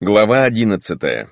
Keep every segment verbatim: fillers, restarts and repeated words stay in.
Глава одиннадцатая.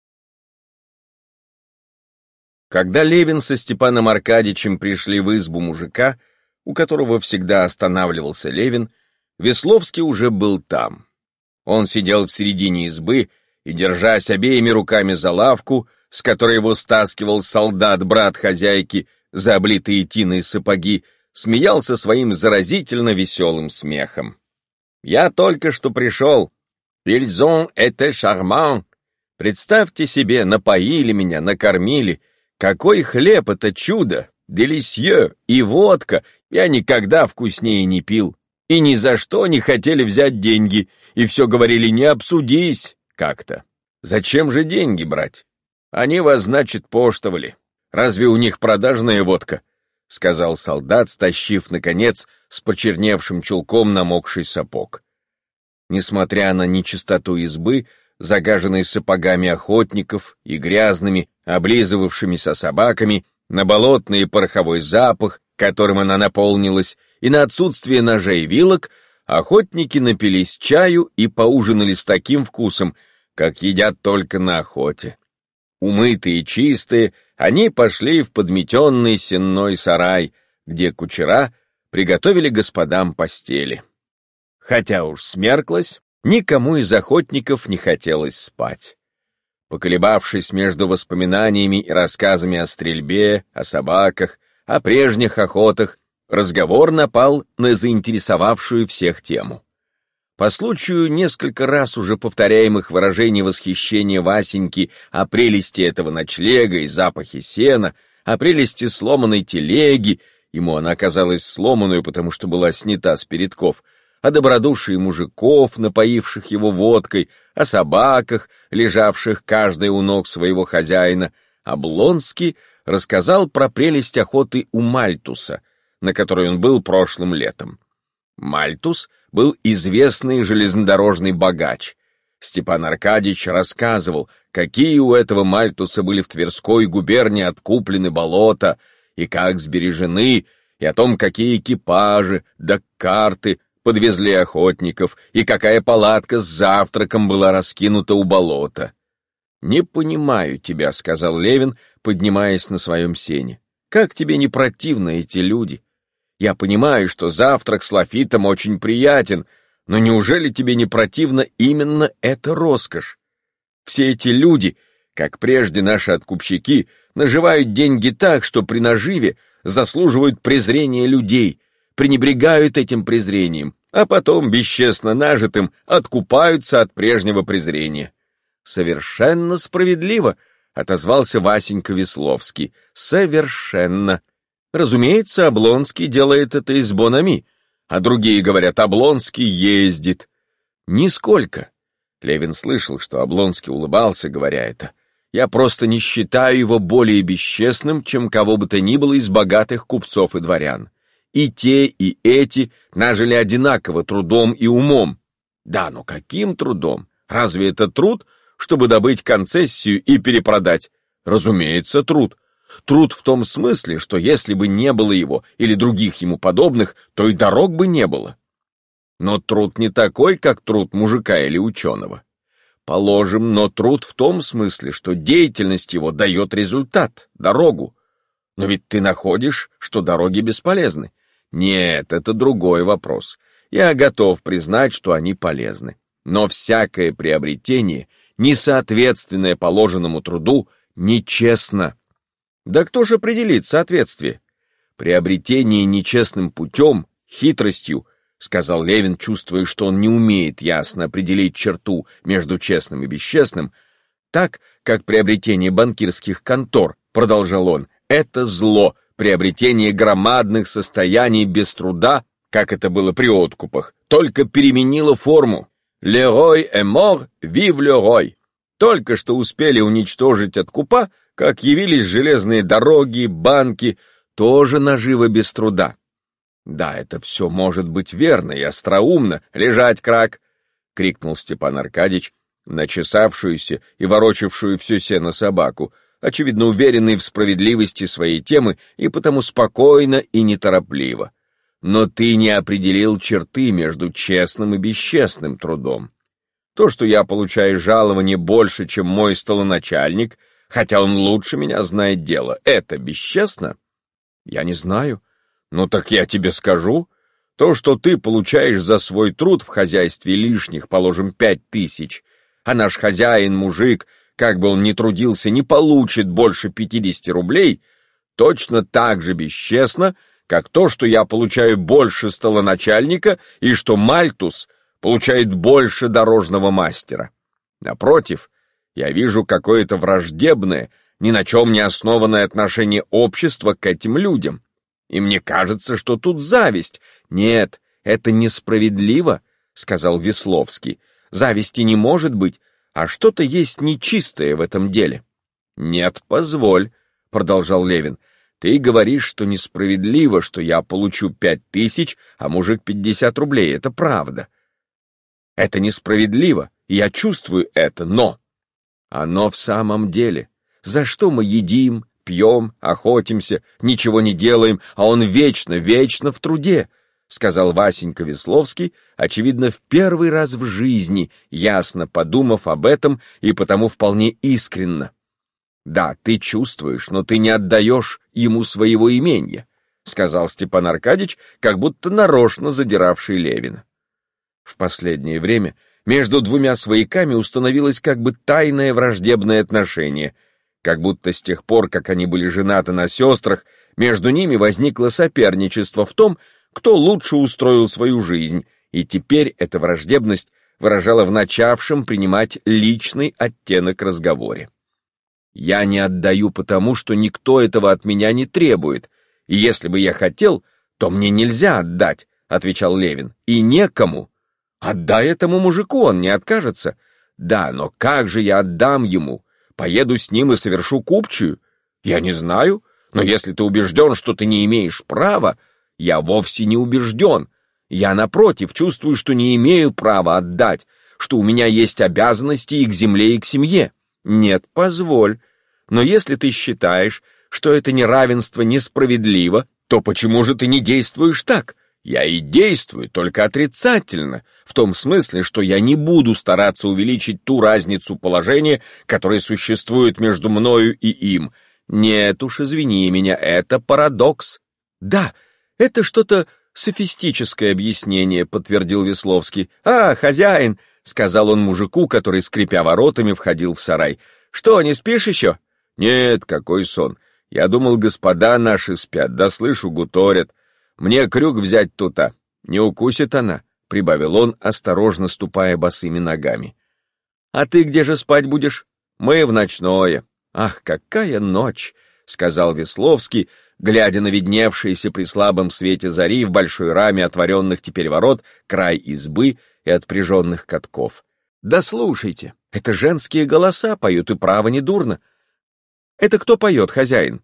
Когда Левин со Степаном Аркадьичем пришли в избу мужика, у которого всегда останавливался Левин, Весловский уже был там. Он сидел в середине избы и, держась обеими руками за лавку, с которой его стаскивал солдат-брат хозяйки за облитые тиной сапоги, смеялся своим заразительно веселым смехом. «Я только что пришел. Ils ont été charmants. Представьте себе, напоили меня, накормили. Какой хлеб, это чудо! Делисье! И водка! Я никогда вкуснее не пил. И ни за что не хотели взять деньги. И все говорили, не обсудись как-то. Зачем же деньги брать? Они вас, значит, поштовали. Разве у них продажная водка?» — сказал солдат, стащив, наконец, с почерневшим чулком намокший сапог. Несмотря на нечистоту избы, загаженной сапогами охотников и грязными, облизывавшимися собаками, на болотный и пороховой запах, которым она наполнилась, и на отсутствие ножей и вилок, охотники напились чаю и поужинали с таким вкусом, как едят только на охоте. Умытые и чистые, они пошли в подметенный сенной сарай, где кучера приготовили господам постели. Хотя уж смерклось, никому из охотников не хотелось спать. Поколебавшись между воспоминаниями и рассказами о стрельбе, о собаках, о прежних охотах, разговор напал на заинтересовавшую всех тему. По случаю несколько раз уже повторяемых выражений восхищения Васеньки о прелести этого ночлега и запахе сена, о прелести сломанной телеги, ему она оказалась сломанную, потому что была снята с передков, о добродушии мужиков, напоивших его водкой, о собаках, лежавших каждая у ног своего хозяина, Облонский рассказал про прелесть охоты у Мальтуса, на которой он был прошлым летом. Мальтус был известный железнодорожный богач. Степан Аркадьич рассказывал, какие у этого Мальтуса были в Тверской губернии откуплены болота, и как сбережены, и о том, какие экипажи, да карты подвезли охотников, и какая палатка с завтраком была раскинута у болота. «Не понимаю тебя», — сказал Левин, поднимаясь на своем сене. «Как тебе не противны эти люди? Я понимаю, что завтрак с лафитом очень приятен, но неужели тебе не противна именно эта роскошь? Все эти люди, как прежде наши откупщики, наживают деньги так, что при наживе заслуживают презрения людей, пренебрегают этим презрением, а потом, бесчестно нажитым, откупаются от прежнего презрения». «Совершенно справедливо», — отозвался Васенька Весловский. «Совершенно. Разумеется, Облонский делает это из бонами, а другие говорят, Облонский ездит». «Нисколько». Левин слышал, что Облонский улыбался, говоря это. «Я просто не считаю его более бесчестным, чем кого бы то ни было из богатых купцов и дворян. И те, и эти нажили одинаково трудом и умом». «Да, но каким трудом? Разве это труд, чтобы добыть концессию и перепродать?» «Разумеется, труд. Труд в том смысле, что если бы не было его или других ему подобных, то и дорог бы не было. Но труд не такой, как труд мужика или ученого. Положим, но труд в том смысле, что деятельность его дает результат, дорогу. Но ведь ты находишь, что дороги бесполезны. Нет, это другой вопрос. Я готов признать, что они полезны. Но всякое приобретение, несоответственное положенному труду, нечестно. Да кто же определит соответствие? Приобретение нечестным путем, хитростью, сказал Левин, чувствуя, что он не умеет ясно определить черту между честным и бесчестным, так, как приобретение банкирских контор, продолжал он, это зло, приобретение громадных состояний без труда, как это было при откупах, только переменило форму. «Le roi est mort, vive le roi». Только что успели уничтожить откупа, как явились железные дороги, банки, тоже наживо без труда. «Да, это все может быть верно и остроумно. Лежать, крак!» — крикнул Степан Аркадьич, начесавшуюся и ворочавшую все сено собаку, очевидно уверенный в справедливости своей темы и потому спокойно и неторопливо. «Но ты не определил черты между честным и бесчестным трудом. То, что я получаю жалование больше, чем мой столоначальник, хотя он лучше меня знает дело, это бесчестно? Я не знаю. Ну так я тебе скажу. То, что ты получаешь за свой труд в хозяйстве лишних, положим, пять тысяч, а наш хозяин, мужик, как бы он ни трудился, не получит больше пятидесяти рублей, точно так же бесчестно, как то, что я получаю больше столоначальника и что Мальтус получает больше дорожного мастера. Напротив, я вижу какое-то враждебное, ни на чем не основанное отношение общества к этим людям. И мне кажется, что тут зависть. Нет, это несправедливо, сказал Весловский. Зависти не может быть, а что-то есть нечистое в этом деле. Нет, позволь, продолжал Левин. Ты говоришь, что несправедливо, что я получу пять тысяч, а мужик пятьдесят рублей. Это правда. Это несправедливо, и я чувствую это, но... Оно в самом деле. За что мы едим, пьем, охотимся, ничего не делаем, а он вечно, вечно в труде, сказал Васенька Весловский, очевидно, в первый раз в жизни, ясно подумав об этом и потому вполне искренно. Да, ты чувствуешь, но ты не отдаешь ему своего имения, сказал Степан Аркадьич, как будто нарочно задиравший Левина. В последнее время между двумя свояками установилось как бы тайное враждебное отношение, как будто с тех пор, как они были женаты на сестрах, между ними возникло соперничество в том, кто лучше устроил свою жизнь, и теперь эта враждебность выражала в начавшем принимать личный оттенок разговоре. «Я не отдаю потому, что никто этого от меня не требует, и если бы я хотел, то мне нельзя отдать», — отвечал Левин, — «и некому. Отдай этому мужику, он не откажется. Да, но как же я отдам ему? Поеду с ним и совершу купчую? Я не знаю, но если ты убежден, что ты не имеешь права, я вовсе не убежден. Я, напротив, чувствую, что не имею права отдать, что у меня есть обязанности и к земле, и к семье. Нет, позволь. Но если ты считаешь, что это неравенство несправедливо, то почему же ты не действуешь так? Я и действую, только отрицательно, в том смысле, что я не буду стараться увеличить ту разницу положения, которая существует между мною и им. Нет уж, извини меня, это парадокс. Да, это что-то софистическое объяснение, подтвердил Весловский. А, хозяин, сказал он мужику, который, скрипя воротами, входил в сарай. Что, не спишь еще? Нет, какой сон. Я думал, господа наши спят, да слышу, гуторят. Мне крюк взять тут-то. Не укусит она, прибавил он, осторожно ступая босыми ногами. А ты где же спать будешь? Мы в ночное. Ах, какая ночь, сказал Весловский, глядя на видневшиеся при слабом свете зари в большой раме отворенных теперь ворот край избы и отпряженных катков. Да слушайте, это женские голоса поют, и право не дурно. Это кто поет, хозяин?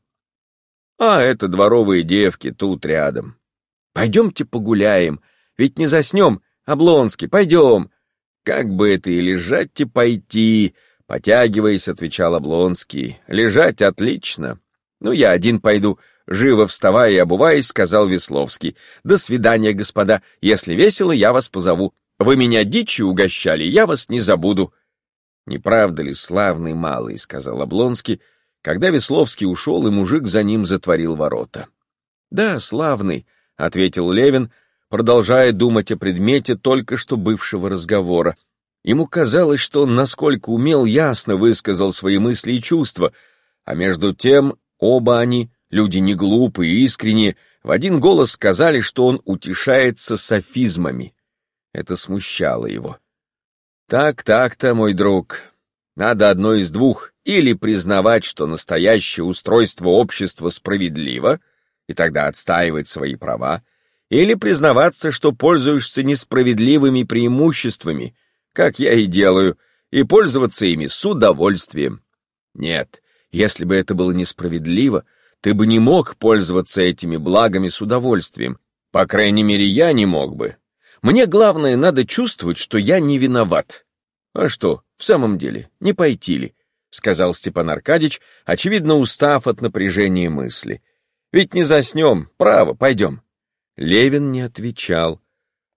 А это дворовые девки тут рядом. Пойдемте погуляем, ведь не заснем, Облонский, пойдем. Как бы это и лежать и пойти, потягиваясь, отвечал Облонский. Лежать отлично. Ну, я один пойду, живо вставая и обуваясь, сказал Весловский. До свидания, господа, если весело, я вас позову. Вы меня дичью угощали, я вас не забуду. Не правда ли, славный малый, сказал Облонский, когда Весловский ушел, и мужик за ним затворил ворота. Да, славный, ответил Левин, продолжая думать о предмете только что бывшего разговора. Ему казалось, что он, насколько умел, ясно высказал свои мысли и чувства, а между тем оба они, люди не глупые и искренние, в один голос сказали, что он утешается софизмами. Это смущало его. Так, так-то, мой друг, надо одно из двух: или признавать, что настоящее устройство общества справедливо, и тогда отстаивать свои права, или признаваться, что пользуешься несправедливыми преимуществами, как я и делаю, и пользоваться ими с удовольствием. Нет, если бы это было несправедливо, ты бы не мог пользоваться этими благами с удовольствием. По крайней мере, я не мог бы. Мне главное, надо чувствовать, что я не виноват. А что, в самом деле, не пойти ли? Сказал Степан Аркадьич, очевидно устав от напряжения мысли. Ведь не заснем, право, пойдем. Левин не отвечал.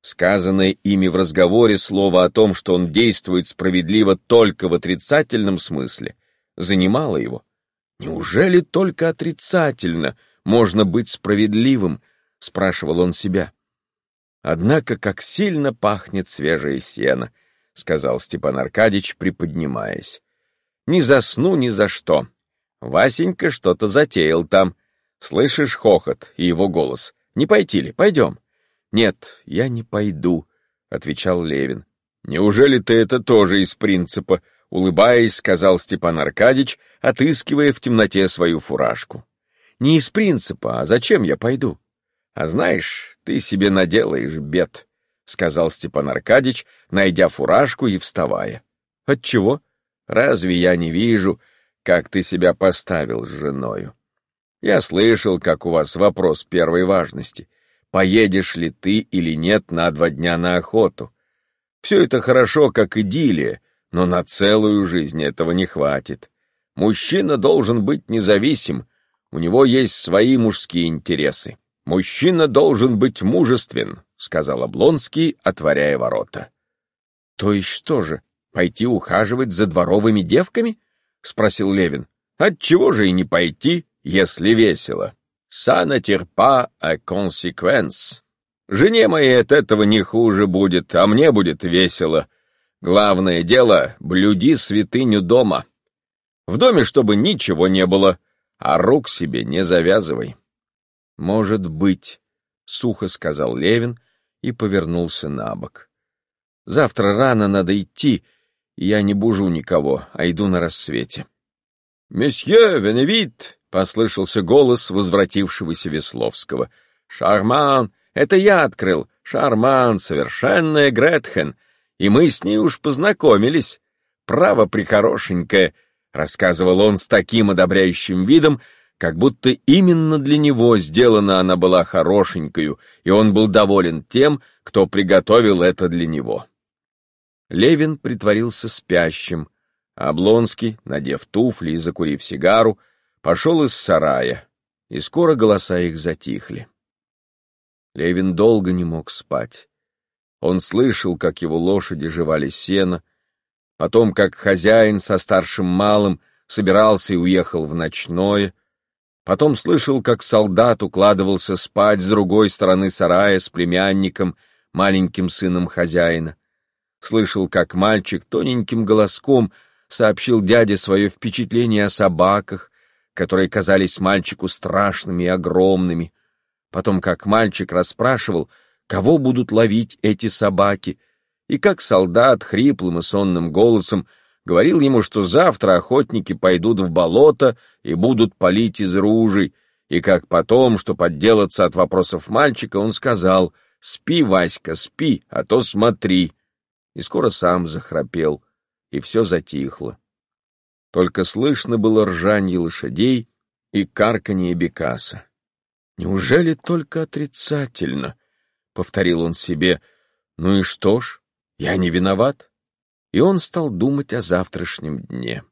Сказанное ими в разговоре слово о том, что он действует справедливо только в отрицательном смысле, занимало его. «Неужели только отрицательно можно быть справедливым?» — спрашивал он себя. «Однако, как сильно пахнет свежее сено», — сказал Степан Аркадьич, приподнимаясь. «Не засну ни за что. Васенька что-то затеял там. Слышишь хохот и его голос? Не пойти ли? Пойдем». «Нет, я не пойду», — отвечал Левин. «Неужели ты это тоже из принципа?» — улыбаясь, сказал Степан Аркадьич, отыскивая в темноте свою фуражку. «Не из принципа, а зачем я пойду?» «А знаешь, ты себе наделаешь бед», — сказал Степан Аркадьич, найдя фуражку и вставая. «Отчего? Разве я не вижу, как ты себя поставил с женою? Я слышал, как у вас вопрос первой важности. Поедешь ли ты или нет на два дня на охоту? Все это хорошо, как идиллия, но на целую жизнь этого не хватит. Мужчина должен быть независим, у него есть свои мужские интересы. Мужчина должен быть мужествен», — сказал Облонский, отворяя ворота. «То есть что же, пойти ухаживать за дворовыми девками?» — спросил Левин. «Отчего же и не пойти, если весело? Ça ne tire pas à conséquence. Жене моей от этого не хуже будет, а мне будет весело. Главное дело — блюди святыню дома. В доме чтобы ничего не было, а рук себе не завязывай». «Может быть», — сухо сказал Левин и повернулся на бок. «Завтра рано надо идти, и я не бужу никого, а иду на рассвете». «Месье Веневит!» — послышался голос возвратившегося Весловского. «Шарман! Это я открыл! Шарман! Совершенная Гретхен! И мы с ней уж познакомились! Право прихорошенькая!» — рассказывал он с таким одобряющим видом, как будто именно для него сделана она была хорошенькою, и он был доволен тем, кто приготовил это для него. Левин притворился спящим, а Облонский, надев туфли и закурив сигару, пошел из сарая, и скоро голоса их затихли. Левин долго не мог спать. Он слышал, как его лошади жевали сено, потом, как хозяин со старшим малым собирался и уехал в ночное, потом слышал, как солдат укладывался спать с другой стороны сарая с племянником, маленьким сыном хозяина. Слышал, как мальчик тоненьким голоском сообщил дяде свое впечатление о собаках, которые казались мальчику страшными и огромными. Потом, как мальчик расспрашивал, кого будут ловить эти собаки, и как солдат хриплым и сонным голосом говорил ему, что завтра охотники пойдут в болото и будут палить из ружей, и как потом, чтобы отделаться от вопросов мальчика, он сказал: «Спи, Васька, спи, а то смотри», и скоро сам захрапел, и все затихло. Только слышно было ржанье лошадей и карканье бекаса. «Неужели только отрицательно?» — повторил он себе. «Ну и что ж, я не виноват». И он стал думать о завтрашнем дне.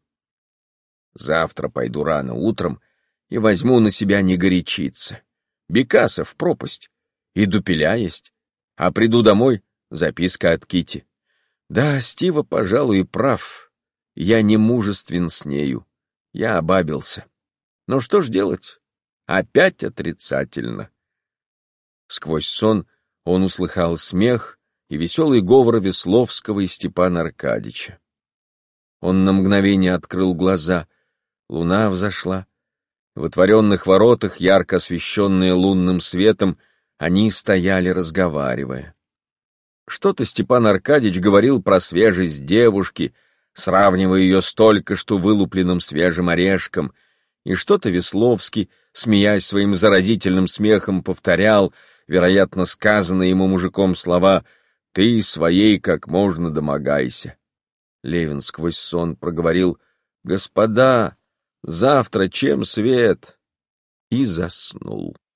«Завтра пойду рано утром и возьму на себя не горячиться. Бекаса в пропасть, и дупеля есть, а приду домой — записка от Кити. Да, Стива, пожалуй, и прав. Я не мужествен с нею. Я обабился. Но что ж делать? Опять отрицательно». Сквозь сон он услыхал смех и веселый говор Весловского и Степана Аркадьича. Он на мгновение открыл глаза. Луна взошла. В отворенных воротах, ярко освещенные лунным светом, они стояли, разговаривая. Что-то Степан Аркадьич говорил про свежесть девушки, сравнивая ее с только что вылупленным свежим орешком, и что-то Весловский, смеясь своим заразительным смехом, повторял, вероятно, сказанные ему мужиком слова «Ты своей как можно домогайся». Левин сквозь сон проговорил «Господа, завтра чем свет?» и заснул.